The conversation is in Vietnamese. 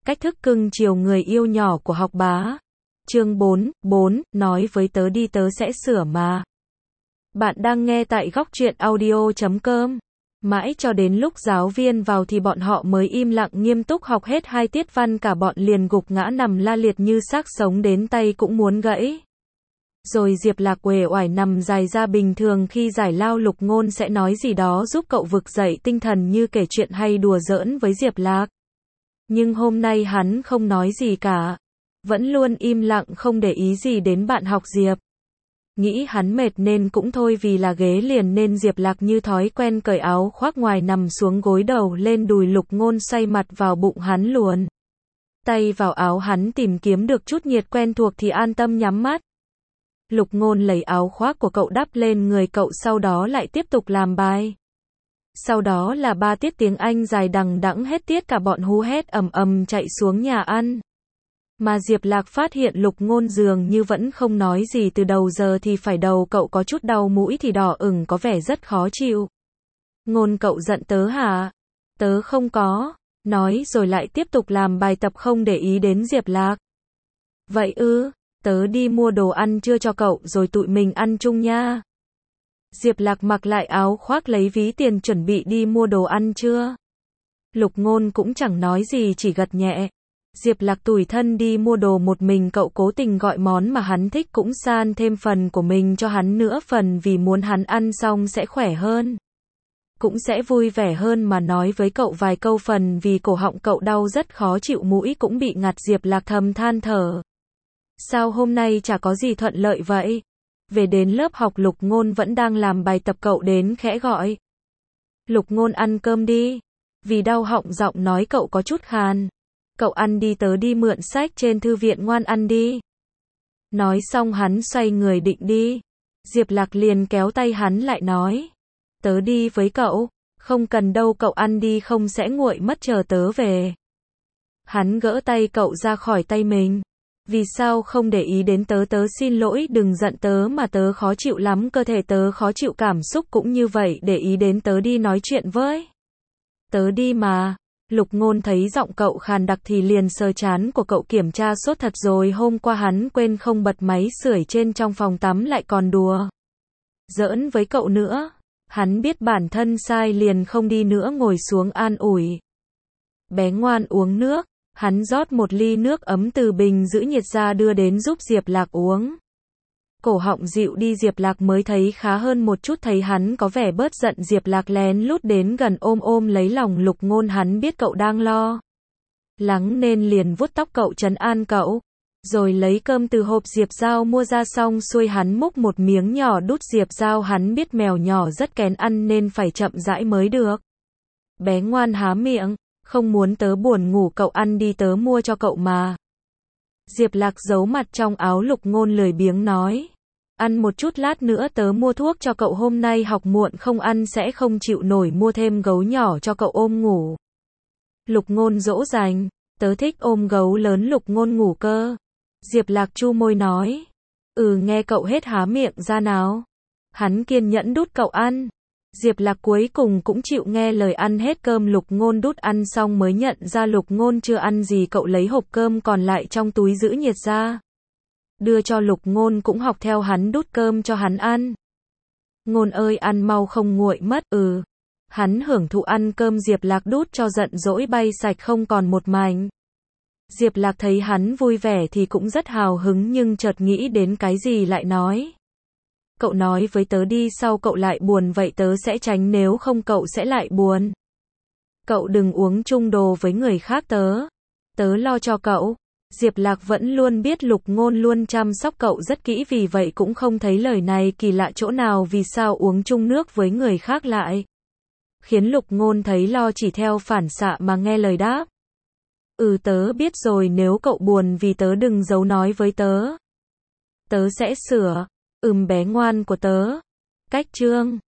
Cách thức cưng chiều người yêu nhỏ của học bá. Chương 4, nói với tớ đi tớ sẽ sửa mà. Bạn đang nghe tại Góc Truyện Audio.com. Mãi cho đến lúc giáo viên vào thì bọn họ mới im lặng nghiêm túc học hết 2 tiết văn, cả bọn liền gục ngã nằm la liệt như xác sống, đến tay cũng muốn gãy. Rồi Diệp Lạc uể oải nằm dài ra. Bình thường khi giải lao Lục Ngôn sẽ nói gì đó giúp cậu vực dậy tinh thần, như kể chuyện hay đùa giỡn với Diệp Lạc. Nhưng hôm nay hắn không nói gì cả. Vẫn luôn im lặng không để ý gì đến bạn học Diệp. Nghĩ hắn mệt nên cũng thôi, vì là ghế liền nên Diệp Lạc như thói quen cởi áo khoác ngoài nằm xuống gối đầu lên đùi Lục Ngôn, xoay mặt vào bụng hắn luồn tay vào áo hắn, tìm kiếm được chút nhiệt quen thuộc thì an tâm nhắm mắt. Lục Ngôn lấy áo khoác của cậu đắp lên người cậu, sau đó lại tiếp tục làm bài. Sau đó là 3 tiết tiếng Anh dài đằng đẵng, hết tiết cả bọn hú hét ầm ầm chạy xuống nhà ăn. Mà Diệp Lạc phát hiện Lục Ngôn dường như vẫn không nói gì từ đầu giờ thì phải, đầu cậu có chút đau, mũi thì đỏ ửng, có vẻ rất khó chịu. Ngôn, cậu giận tớ hả? Tớ không có. Nói rồi lại tiếp tục làm bài tập không để ý đến Diệp Lạc. Vậy ư? Tớ đi mua đồ ăn trưa cho cậu rồi tụi mình ăn chung nha. Diệp Lạc mặc lại áo khoác, lấy ví tiền chuẩn bị đi mua đồ ăn trưa. Lục Ngôn cũng chẳng nói gì, chỉ gật nhẹ. Diệp Lạc tủi thân đi mua đồ một mình, cậu cố tình gọi món mà hắn thích, cũng san thêm phần của mình cho hắn nữa, phần vì muốn hắn ăn xong sẽ khỏe hơn, cũng sẽ vui vẻ hơn, mà nói với cậu vài câu, phần vì cổ họng cậu đau rất khó chịu, mũi cũng bị ngạt. Diệp Lạc thầm than thở. Sao hôm nay chả có gì thuận lợi vậy? Về đến lớp học, Lục Ngôn vẫn đang làm bài tập, cậu đến khẽ gọi. Lục Ngôn, ăn cơm đi. Vì đau họng giọng nói cậu có chút khàn. Cậu ăn đi, tớ đi mượn sách trên thư viện, ngoan ăn đi. Nói xong hắn xoay người định đi. Diệp Lạc liền kéo tay hắn lại nói. Tớ đi với cậu. Không cần đâu, cậu ăn đi không sẽ nguội mất, chờ tớ về. Hắn gỡ tay cậu ra khỏi tay mình. Vì sao không để ý đến tớ? Tớ xin lỗi, đừng giận tớ mà, tớ khó chịu lắm, cơ thể tớ khó chịu, cảm xúc cũng như vậy, để ý đến tớ đi, nói chuyện với tớ đi mà. Lục Ngôn thấy giọng cậu khàn đặc thì liền sờ trán của cậu, kiểm tra sốt thật rồi, hôm qua hắn quên không bật máy sưởi trên trong phòng tắm, lại còn đùa giỡn với cậu nữa. Hắn biết bản thân sai liền không đi nữa, ngồi xuống an ủi. Bé ngoan, uống nước. Hắn rót một ly nước ấm từ bình giữ nhiệt ra đưa đến giúp Diệp Lạc uống. Cổ họng dịu đi, Diệp Lạc mới thấy khá hơn một chút, thấy hắn có vẻ bớt giận, Diệp Lạc lén lút đến gần ôm lấy lòng Lục Ngôn, hắn biết cậu đang lo lắng nên liền vuốt tóc cậu, trấn an cậu. Rồi lấy cơm từ hộp Diệp Giao mua ra, xong xuôi hắn múc một miếng nhỏ đút Diệp Giao, hắn biết mèo nhỏ rất kén ăn nên phải chậm rãi mới được. Bé ngoan, há miệng. Không muốn tớ buồn ngủ, cậu ăn đi, tớ mua cho cậu mà. Diệp Lạc giấu mặt trong áo. Lục Ngôn lười biếng nói. Ăn một chút, lát nữa tớ mua thuốc cho cậu, hôm nay học muộn không ăn sẽ không chịu nổi, mua thêm gấu nhỏ cho cậu ôm ngủ. Lục Ngôn dỗ dành. Tớ thích ôm gấu lớn. Lục Ngôn ngủ cơ. Diệp Lạc chu môi nói. Nghe cậu hết, há miệng ra nào. Hắn kiên nhẫn đút cậu ăn. Diệp Lạc cuối cùng cũng chịu nghe lời, ăn hết cơm Lục Ngôn đút, ăn xong mới nhận ra Lục Ngôn chưa ăn gì, cậu lấy hộp cơm còn lại trong túi giữ nhiệt ra đưa cho Lục Ngôn, cũng học theo hắn đút cơm cho hắn ăn. Ngôn ơi, ăn mau không nguội mất. Hắn hưởng thụ ăn cơm Diệp Lạc đút cho, giận dỗi bay sạch không còn một mảnh. Diệp Lạc thấy hắn vui vẻ thì cũng rất hào hứng, nhưng chợt nghĩ đến cái gì lại nói. Cậu nói với tớ đi, sao cậu lại buồn vậy? Tớ sẽ tránh, nếu không cậu sẽ lại buồn. Cậu đừng uống chung đồ với người khác, tớ lo cho cậu. Diệp Lạc vẫn luôn biết Lục Ngôn luôn chăm sóc cậu rất kỹ, vì vậy cũng không thấy lời này kỳ lạ chỗ nào. Vì sao uống chung nước với người khác lại khiến Lục Ngôn thấy lo, chỉ theo phản xạ mà nghe lời đáp. Tớ biết rồi, nếu cậu buồn vì tớ đừng giấu, nói với tớ. Tớ sẽ sửa. Bé ngoan của tớ. Cách chương